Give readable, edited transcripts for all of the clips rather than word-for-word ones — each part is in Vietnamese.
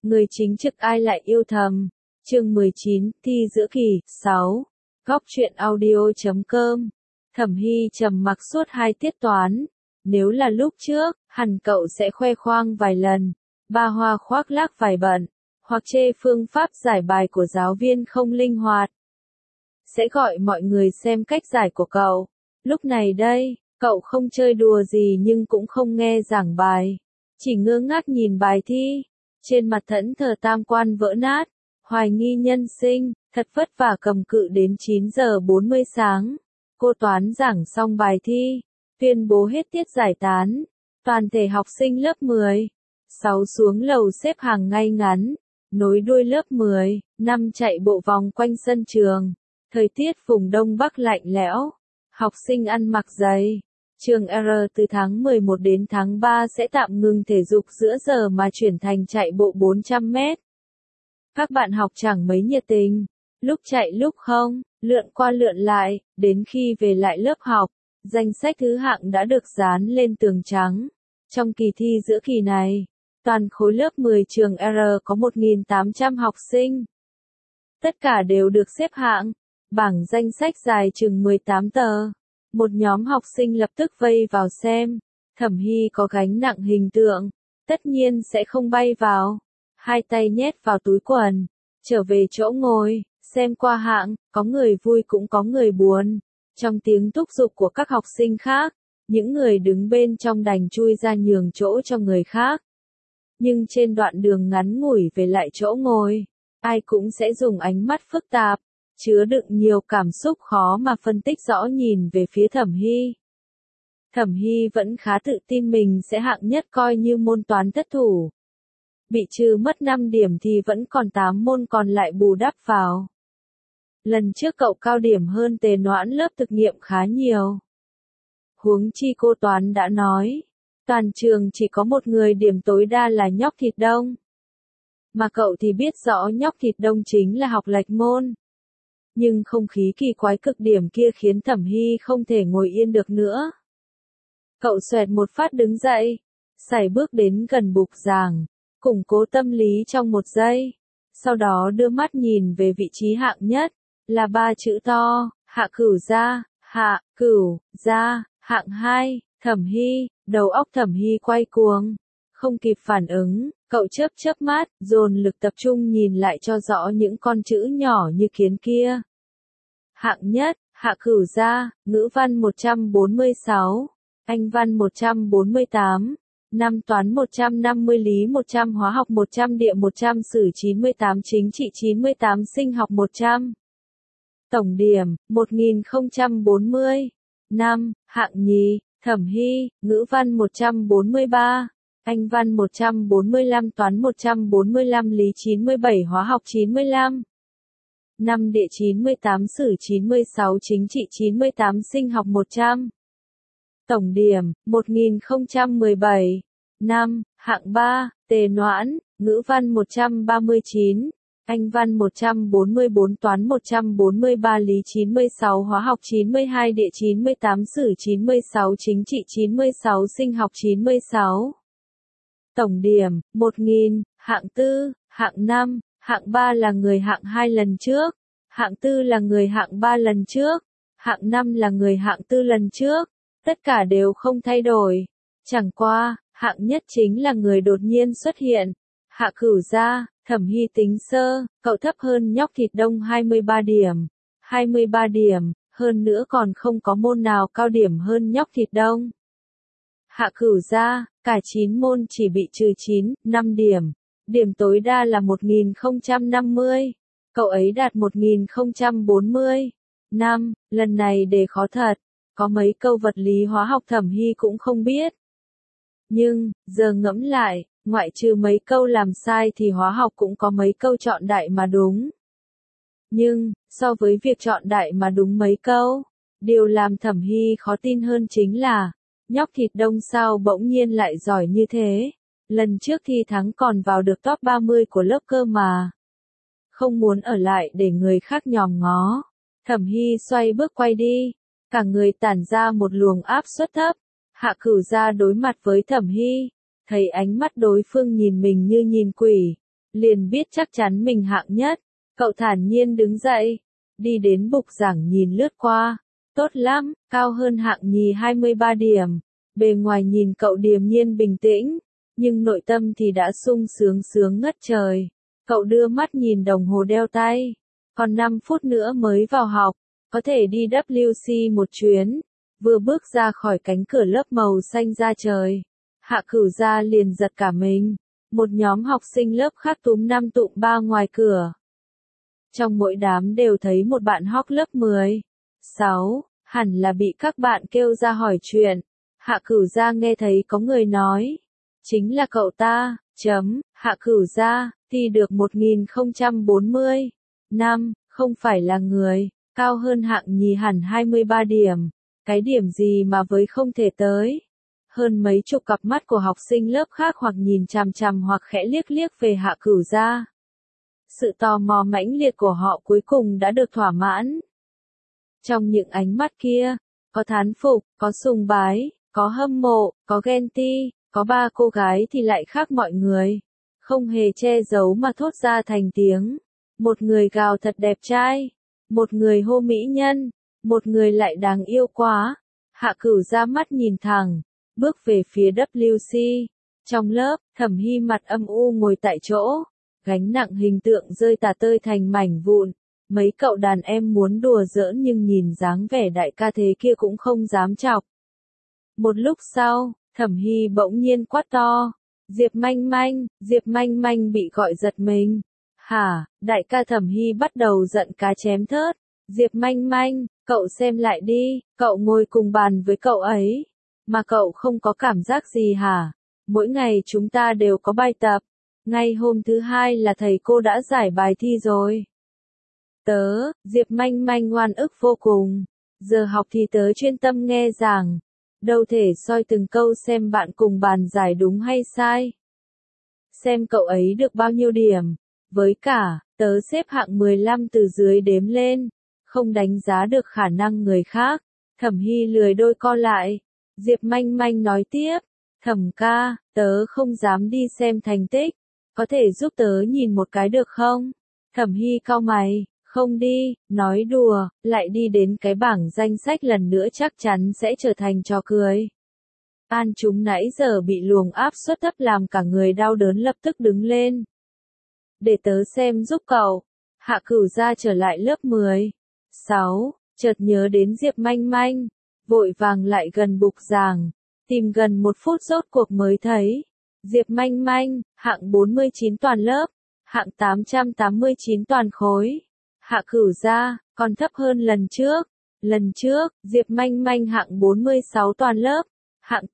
Người chính trực ai lại yêu thầm. Chương 19, thi giữa kỳ, 6. Góc truyện audio.com. Thẩm Hy trầm mặc suốt 2 tiết toán. Nếu là lúc trước, hẳn cậu sẽ khoe khoang vài lần, ba hoa khoác lác vài bận, hoặc chê phương pháp giải bài của giáo viên không linh hoạt. Sẽ gọi mọi người xem cách giải của cậu. Lúc này đây, cậu không chơi đùa gì nhưng cũng không nghe giảng bài. Chỉ ngơ ngác nhìn bài thi. Trên mặt thẫn thờ tam quan vỡ nát. Hoài nghi nhân sinh, thật vất vả cầm cự đến 9 giờ 40 sáng. Cô toán giảng xong bài thi, tuyên bố hết tiết giải tán. Toàn thể học sinh lớp 10, 6 xuống lầu xếp hàng ngay ngắn, nối đuôi lớp 10, 5 chạy bộ vòng quanh sân trường. Thời tiết vùng Đông Bắc lạnh lẽo, học sinh ăn mặc dày. Trường R từ tháng 11 đến tháng 3 sẽ tạm ngừng thể dục giữa giờ mà chuyển thành chạy bộ 400 mét. Các bạn học chẳng mấy nhiệt tình, lúc chạy lúc không, lượn qua lượn lại, đến khi về lại lớp học, danh sách thứ hạng đã được dán lên tường trắng. Trong kỳ thi giữa kỳ này, toàn khối lớp 10 trường R có 1.800 học sinh. Tất cả đều được xếp hạng, bảng danh sách dài chừng 18 tờ. Một nhóm học sinh lập tức vây vào xem. Thẩm Hy có gánh nặng hình tượng, tất nhiên sẽ không bay vào. Hai tay nhét vào túi quần, trở về chỗ ngồi, xem qua hạng, có người vui cũng có người buồn. Trong tiếng thúc giục của các học sinh khác, những người đứng bên trong đành chui ra nhường chỗ cho người khác. Nhưng trên đoạn đường ngắn ngủi về lại chỗ ngồi, ai cũng sẽ dùng ánh mắt phức tạp, chứa đựng nhiều cảm xúc khó mà phân tích rõ nhìn về phía Thẩm Hy. Thẩm Hy vẫn khá tự tin mình sẽ hạng nhất coi như môn toán thất thủ. Bị trừ mất 5 điểm thì vẫn còn 8 môn còn lại bù đắp vào. Lần trước cậu cao điểm hơn Tề Noãn lớp thực nghiệm khá nhiều. Huống chi cô toán đã nói, toàn trường chỉ có một người điểm tối đa là Nhóc Thịt Đông. Mà cậu thì biết rõ Nhóc Thịt Đông chính là học lệch môn. Nhưng không khí kỳ quái cực điểm kia khiến Thẩm Hy không thể ngồi yên được nữa. Cậu xoẹt một phát đứng dậy, sải bước đến gần bục giảng, củng cố tâm lý trong một giây. Sau đó đưa mắt nhìn về vị trí hạng nhất, là 3 chữ to, Hạ Cửu Gia, Hạ Cửu Gia, hạng 2, Thẩm Hy. Đầu óc Thẩm Hy quay cuồng, không kịp phản ứng, cậu chớp chớp mắt, dồn lực tập trung nhìn lại cho rõ những con chữ nhỏ như kiến kia. Hạng nhất, Hạ Cửu Gia, ngữ văn 146, Anh văn 148, Năm toán 150, lý 100, hóa học 100, địa 100, sử 98, chính trị 98, sinh học 100. Tổng điểm, 1040. Năm, hạng nhì, Thẩm Hy, ngữ văn 143, Anh văn 145, toán 145, lý 97, hóa học 95. Năm địa 98, sử 96, chính trị 98, sinh học 100. Tổng điểm, 1017. Năm, hạng 3, Tề Noãn, ngữ văn 139, Anh văn 144, toán 143, lý 96, hóa học 92, địa 98, sử 96, chính trị 96, sinh học 96. Tổng điểm, 1000, hạng 4, hạng 5, hạng 3 là người hạng 2 lần trước, hạng 4 là người hạng 3 lần trước, hạng 5 là người hạng 4 lần trước, tất cả đều không thay đổi. Chẳng qua, hạng nhất chính là người đột nhiên xuất hiện. Hạ Cửu Gia, Thẩm Hy tính sơ, cậu thấp hơn Nhóc Thịt Đông 23 điểm. 23 điểm, hơn nữa còn không có môn nào cao điểm hơn Nhóc Thịt Đông. Hạ Cửu Gia, cả 9 môn chỉ bị trừ 5 điểm. Điểm tối đa là 1050. Cậu ấy đạt 1040. Năm, lần này đề khó thật. Có mấy câu vật lý hóa học Thẩm Hy cũng không biết. Nhưng, giờ ngẫm lại, ngoại trừ mấy câu làm sai thì hóa học cũng có mấy câu chọn đại mà đúng. Nhưng, so với việc chọn đại mà đúng mấy câu, điều làm Thẩm Hy khó tin hơn chính là, Nhóc Thịt Đông sao bỗng nhiên lại giỏi như thế. Lần trước thi thắng còn vào được top 30 của lớp cơ mà. Không muốn ở lại để người khác nhòm ngó. Thẩm Hy xoay bước quay đi. Cả người tản ra một luồng áp suất thấp. Hạ Cửu Gia đối mặt với Thẩm Hy, thấy ánh mắt đối phương nhìn mình như nhìn quỷ, liền biết chắc chắn mình hạng nhất. Cậu thản nhiên đứng dậy, đi đến bục giảng nhìn lướt qua. Tốt lắm, cao hơn hạng nhì 23 điểm. Bề ngoài nhìn cậu điềm nhiên bình tĩnh, nhưng nội tâm thì đã sung sướng ngất trời. Cậu đưa mắt nhìn đồng hồ đeo tay. Còn 5 phút nữa mới vào học, có thể đi WC một chuyến. Vừa bước ra khỏi cánh cửa lớp màu xanh da trời, Hạ Cửu Gia liền giật cả mình. Một nhóm học sinh lớp khác túm năm tụm ba ngoài cửa. Trong mỗi đám đều thấy một bạn học lớp 10. 6, hẳn là bị các bạn kêu ra hỏi chuyện. Hạ Cửu Gia nghe thấy có người nói. Chính là cậu ta, Hạ Cửu Gia, thi được 1040. Năm, không phải là người, cao hơn hạng nhì hẳn 23 điểm. Cái điểm gì mà với không thể tới. Hơn mấy chục cặp mắt của học sinh lớp khác hoặc nhìn chằm chằm hoặc khẽ liếc liếc về Hạ Cửu Gia. Sự tò mò mãnh liệt của họ cuối cùng đã được thỏa mãn. Trong những ánh mắt kia, có thán phục, có sùng bái, có hâm mộ, có ghen ti, có ba cô gái thì lại khác mọi người. Không hề che giấu mà thốt ra thành tiếng. Một người gào thật đẹp trai, một người hô mỹ nhân, một người lại đáng yêu quá. Hạ Cửu Gia mắt nhìn thẳng, bước về phía WC. Trong lớp, Thẩm Hy mặt âm u ngồi tại chỗ, gánh nặng hình tượng rơi tả tơi thành mảnh vụn. Mấy cậu đàn em muốn đùa giỡn nhưng nhìn dáng vẻ đại ca thế kia cũng không dám chọc. Một lúc sau, Thẩm Hy bỗng nhiên quát to. Diệp Manh Manh bị gọi giật mình. Hả, đại ca? Thẩm Hy bắt đầu giận cá chém thớt. Diệp Manh Manh, cậu xem lại đi, cậu ngồi cùng bàn với cậu ấy. Mà cậu không có cảm giác gì hả? Mỗi ngày chúng ta đều có bài tập. Ngay hôm thứ hai là thầy cô đã giải bài thi rồi. Diệp Manh Manh ngoan ức vô cùng. Giờ học thì tớ chuyên tâm nghe giảng. Đâu thể soi từng câu xem bạn cùng bàn giải đúng hay sai. Xem cậu ấy được bao nhiêu điểm. Với cả, tớ xếp hạng 15 từ dưới đếm lên. Không đánh giá được khả năng người khác. Thẩm Hy lười đôi co lại. Diệp Manh Manh nói tiếp. Thẩm ca, tớ không dám đi xem thành tích. Có thể giúp tớ nhìn một cái được không? Thẩm Hy cau mày. Không đi, nói đùa, lại đi đến cái bảng danh sách lần nữa chắc chắn sẽ trở thành trò cười. An chúng nãy giờ bị luồng áp suất thấp làm cả người đau đớn lập tức đứng lên. Để tớ xem giúp cậu. Hạ Cửu Gia trở lại lớp 10. 6, chợt nhớ đến Diệp Manh Manh. Vội vàng lại gần bục giảng. Tìm gần 1 phút rốt cuộc mới thấy. Diệp Manh Manh, hạng 49 toàn lớp. Hạng 889 toàn khối. Hạ Cửu Gia, còn thấp hơn lần trước. Lần trước, Diệp Manh Manh hạng 46 toàn lớp. Hạng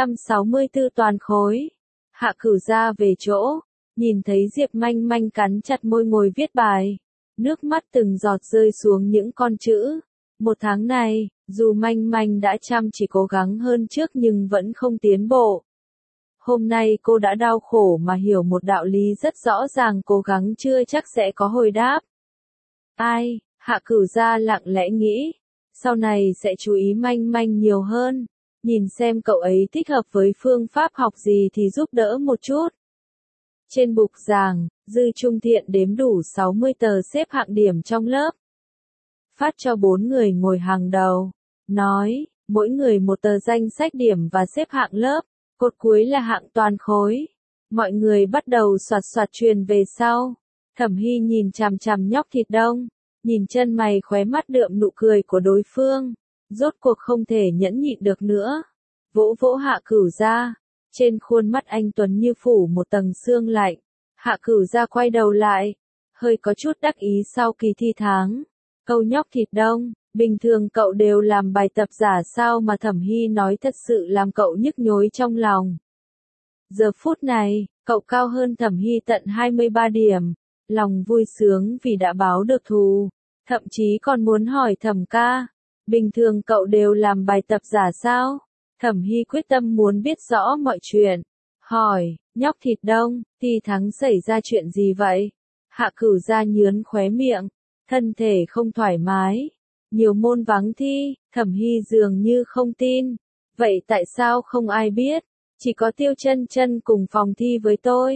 864 toàn khối. Hạ Cửu Gia về chỗ. Nhìn thấy Diệp Manh Manh cắn chặt môi ngồi viết bài. Nước mắt từng giọt rơi xuống những con chữ. Một tháng này, dù Manh Manh đã chăm chỉ cố gắng hơn trước nhưng vẫn không tiến bộ. Hôm nay cô đã đau khổ mà hiểu một đạo lý rất rõ ràng, cố gắng chưa chắc sẽ có hồi đáp. Ai, Hạ Cửu Gia lặng lẽ nghĩ. Sau này sẽ chú ý Manh Manh nhiều hơn. Nhìn xem cậu ấy thích hợp với phương pháp học gì thì giúp đỡ một chút. Trên bục giảng, Dư Trung Thiện đếm đủ 60 tờ xếp hạng điểm trong lớp. Phát cho 4 người ngồi hàng đầu. Nói, mỗi người một tờ danh sách điểm và xếp hạng lớp. Cột cuối là hạng toàn khối. Mọi người bắt đầu soạt soạt truyền về sau. Thẩm Hy nhìn chằm chằm nhóc thịt đông. Nhìn chân mày khóe mắt đượm nụ cười của đối phương. Rốt cuộc không thể nhẫn nhịn được nữa. Vỗ vỗ Hạ Cửu Gia. Trên khuôn mắt anh tuấn như phủ một tầng sương lạnh. Hạ Cửu Gia quay đầu lại. Hơi có chút đắc ý sau kỳ thi tháng. Câu nhóc thịt đông, bình thường cậu đều làm bài tập giả sao mà Thẩm Hy nói thật sự làm cậu nhức nhối trong lòng. Giờ phút này, cậu cao hơn Thẩm Hy tận 23 điểm. Lòng vui sướng vì đã báo được thù. Thậm chí còn muốn hỏi Thẩm ca. Bình thường cậu đều làm bài tập giả sao? Thẩm Hy quyết tâm muốn biết rõ mọi chuyện. Hỏi, nhóc thịt đông, thi tháng xảy ra chuyện gì vậy? Hạ Cửu Gia nhướn khóe miệng. Thân thể không thoải mái. Nhiều môn vắng thi, Thẩm Hy dường như không tin. Vậy tại sao không ai biết? Chỉ có Tiêu Chân Chân cùng phòng thi với tôi.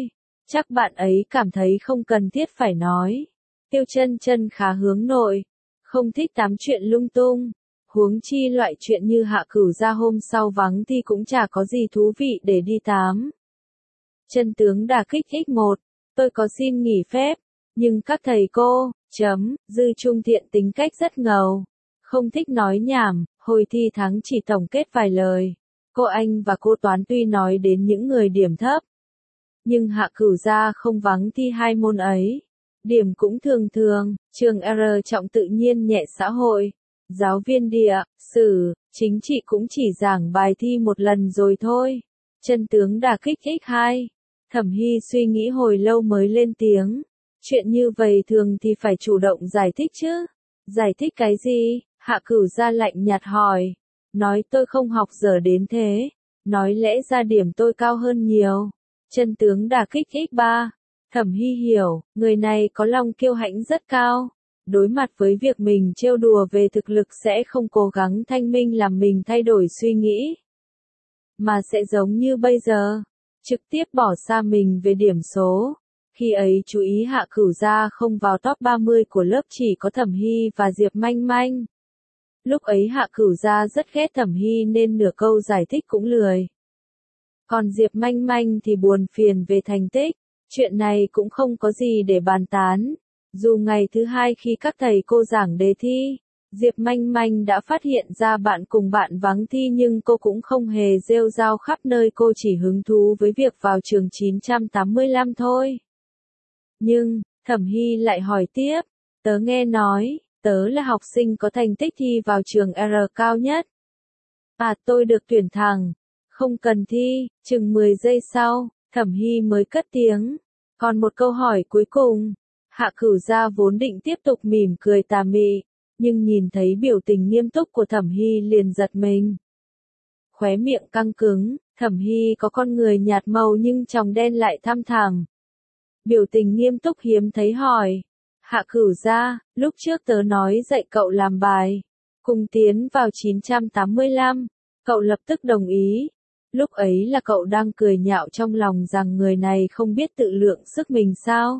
Chắc bạn ấy cảm thấy không cần thiết phải nói. Tiêu Chân Chân khá hướng nội, không thích tám chuyện lung tung. Huống chi loại chuyện như Hạ Cửu gia hôm sau vắng thì cũng chả có gì thú vị để đi tám. Chân tướng đả kích x1, tôi có xin nghỉ phép, nhưng các thầy cô, Dư Trung Thiện tính cách rất ngầu, không thích nói nhảm, hồi thi tháng chỉ tổng kết vài lời. Cô Anh và cô Toán tuy nói đến những người điểm thấp, nhưng Hạ Cửu gia không vắng thi hai môn ấy. Điểm cũng thường thường, trường R trọng tự nhiên nhẹ xã hội. Giáo viên địa, sử, chính trị cũng chỉ giảng bài thi một lần rồi thôi. Chân tướng đả kích x2. Thẩm Hy suy nghĩ hồi lâu mới lên tiếng. Chuyện như vậy thường thì phải chủ động giải thích chứ. Giải thích cái gì? Hạ Cửu gia lạnh nhạt hỏi. Nói tôi không học dở đến thế. Nói lẽ ra điểm tôi cao hơn nhiều. Chân tướng đả kích x3. Thẩm Hy hiểu, người này có lòng kiêu hãnh rất cao. Đối mặt với việc mình trêu đùa về thực lực sẽ không cố gắng thanh minh làm mình thay đổi suy nghĩ. Mà sẽ giống như bây giờ, trực tiếp bỏ xa mình về điểm số. Khi ấy chú ý Hạ Cửu gia không vào top 30 của lớp chỉ có Thẩm Hy và Diệp Manh Manh. Lúc ấy Hạ Cửu gia rất ghét Thẩm Hy nên nửa câu giải thích cũng lười. Còn Diệp Manh Manh thì buồn phiền về thành tích. Chuyện này cũng không có gì để bàn tán. Dù ngày thứ hai khi các thầy cô giảng đề thi, Diệp Manh Manh đã phát hiện ra bạn cùng bạn vắng thi nhưng cô cũng không hề rêu rao khắp nơi, cô chỉ hứng thú với việc vào trường 985 thôi. Nhưng, Thẩm Hy lại hỏi tiếp, tớ nghe nói, tớ là học sinh có thành tích thi vào trường R cao nhất. À, tôi được tuyển thẳng, không cần thi. Chừng 10 giây sau, Thẩm Hy mới cất tiếng. Còn một câu hỏi cuối cùng. Hạ Cửu gia vốn định tiếp tục mỉm cười tà mị, nhưng nhìn thấy biểu tình nghiêm túc của Thẩm Hy liền giật mình. Khóe miệng căng cứng, Thẩm Hy có con người nhạt màu nhưng tròng đen lại thăm thẳm. Biểu tình nghiêm túc hiếm thấy hỏi. Hạ Cửu gia, lúc trước tớ nói dạy cậu làm bài, cùng tiến vào 985, cậu lập tức đồng ý. Lúc ấy là cậu đang cười nhạo trong lòng rằng người này không biết tự lượng sức mình sao?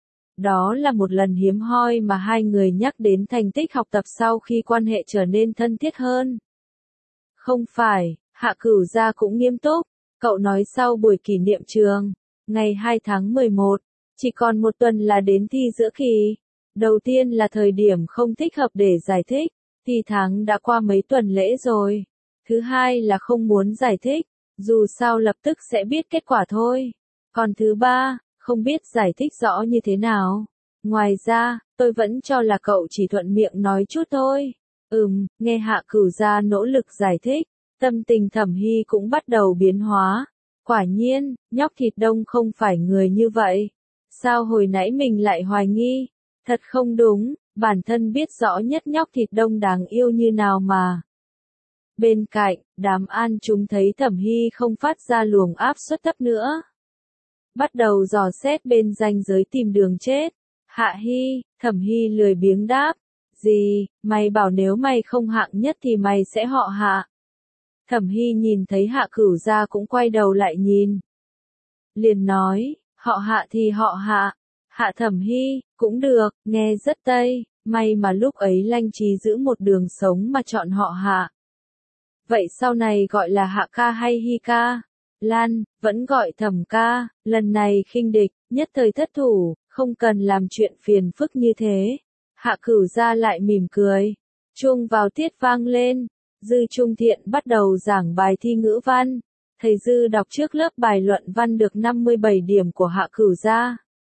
Đó là một lần hiếm hoi mà hai người nhắc đến thành tích học tập sau khi quan hệ trở nên thân thiết hơn. Không phải, Hạ Cửu gia cũng nghiêm túc. Cậu nói sau buổi kỷ niệm trường, ngày 2 tháng 11, chỉ còn một tuần là đến thi giữa kỳ. Đầu tiên là thời điểm không thích hợp để giải thích, thi tháng đã qua mấy tuần lễ rồi. Thứ hai là không muốn giải thích, dù sao lập tức sẽ biết kết quả thôi. Còn thứ ba, không biết giải thích rõ như thế nào. Ngoài ra, tôi vẫn cho là cậu chỉ thuận miệng nói chút thôi. Nghe Hạ Cửu gia nỗ lực giải thích, tâm tình Thẩm Hy cũng bắt đầu biến hóa. Quả nhiên, nhóc thịt đông không phải người như vậy. Sao hồi nãy mình lại hoài nghi? Thật không đúng, bản thân biết rõ nhất nhóc thịt đông đáng yêu như nào mà. Bên cạnh, đám an chúng thấy Thẩm Hy không phát ra luồng áp suất thấp nữa. Bắt đầu dò xét bên ranh giới tìm đường chết. Hạ Hy, Thẩm Hy lười biếng đáp. Gì, mày bảo nếu mày không hạng nhất thì mày sẽ họ Hạ. Thẩm Hy nhìn thấy Hạ Cửu gia cũng quay đầu lại nhìn. Liền nói, họ Hạ thì họ Hạ. Hạ Thẩm Hy, cũng được, nghe rất tây, may mà lúc ấy Lanh Trí giữ một đường sống mà chọn họ Hạ. Vậy sau này gọi là Hạ ca hay Hy ca? Lan, vẫn gọi Thẩm ca, lần này khinh địch, nhất thời thất thủ, không cần làm chuyện phiền phức như thế. Hạ Cửu gia lại mỉm cười. Chuông vào tiết vang lên. Dư Trung Thiện bắt đầu giảng bài thi ngữ văn. Thầy Dư đọc trước lớp bài luận văn được 57 điểm của Hạ Cửu gia.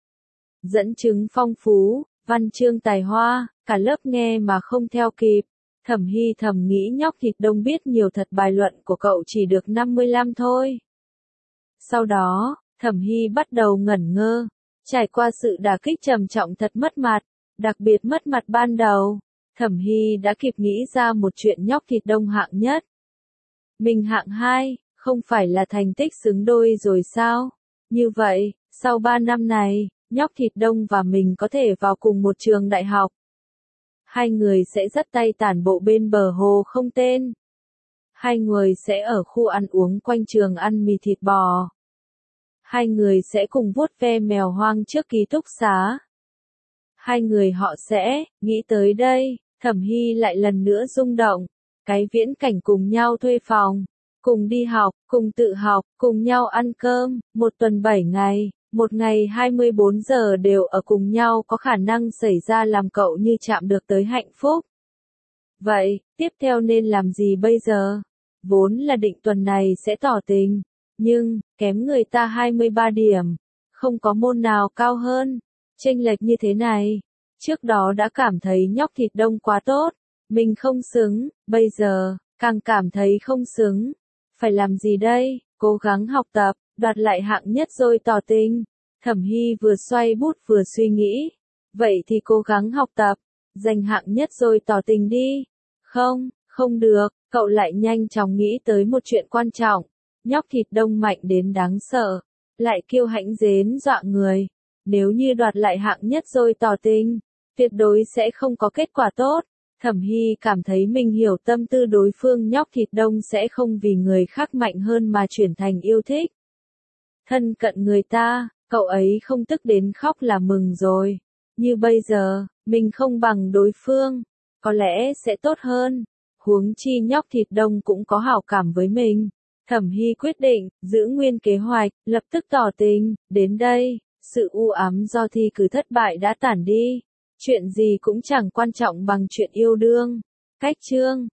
Dẫn chứng phong phú, văn chương tài hoa, cả lớp nghe mà không theo kịp. Thẩm Hy thầm nghĩ nhóc thịt đông biết nhiều thật, bài luận của cậu chỉ được 55 thôi. Sau đó, Thẩm Hy bắt đầu ngẩn ngơ. Trải qua sự đả kích trầm trọng thật mất mặt, đặc biệt mất mặt ban đầu, Thẩm Hy đã kịp nghĩ ra một chuyện nhóc thịt đông hạng nhất. Mình hạng 2, không phải là thành tích xứng đôi rồi sao? Như vậy, sau 3 năm này, nhóc thịt đông và mình có thể vào cùng một trường đại học. Hai người sẽ dắt tay tản bộ bên bờ hồ không tên. Hai người sẽ ở khu ăn uống quanh trường ăn mì thịt bò. Hai người sẽ cùng vuốt ve mèo hoang trước ký túc xá. Hai người họ sẽ, nghĩ tới đây, Thẩm Hy lại lần nữa rung động. Cái viễn cảnh cùng nhau thuê phòng, cùng đi học, cùng tự học, cùng nhau ăn cơm, một tuần 7 ngày, một ngày 24 giờ đều ở cùng nhau có khả năng xảy ra làm cậu như chạm được tới hạnh phúc. Vậy, tiếp theo nên làm gì bây giờ? Vốn là định tuần này sẽ tỏ tình, nhưng, kém người ta 23 điểm, không có môn nào cao hơn, chênh lệch như thế này. Trước đó đã cảm thấy nhóc thịt đông quá tốt, mình không xứng, bây giờ, càng cảm thấy không xứng. Phải làm gì đây? Cố gắng học tập, đoạt lại hạng nhất rồi tỏ tình. Thẩm Hy vừa xoay bút vừa suy nghĩ. Vậy thì cố gắng học tập, giành hạng nhất rồi tỏ tình đi. Không, không được, cậu lại nhanh chóng nghĩ tới một chuyện quan trọng. Nhóc thịt đông mạnh đến đáng sợ, lại kiêu hãnh dến dọa người. Nếu như đoạt lại hạng nhất rồi tỏ tình, tuyệt đối sẽ không có kết quả tốt. Thẩm Hy cảm thấy mình hiểu tâm tư đối phương, nhóc thịt đông sẽ không vì người khác mạnh hơn mà chuyển thành yêu thích. Thân cận người ta, cậu ấy không tức đến khóc là mừng rồi. Như bây giờ, mình không bằng đối phương, có lẽ sẽ tốt hơn. Huống chi nhóc thịt đông cũng có hảo cảm với mình. Thẩm Hy quyết định, giữ nguyên kế hoạch, lập tức tỏ tình. Đến đây, sự u ám do thi cử thất bại đã tản đi. Chuyện gì cũng chẳng quan trọng bằng chuyện yêu đương. Cách chương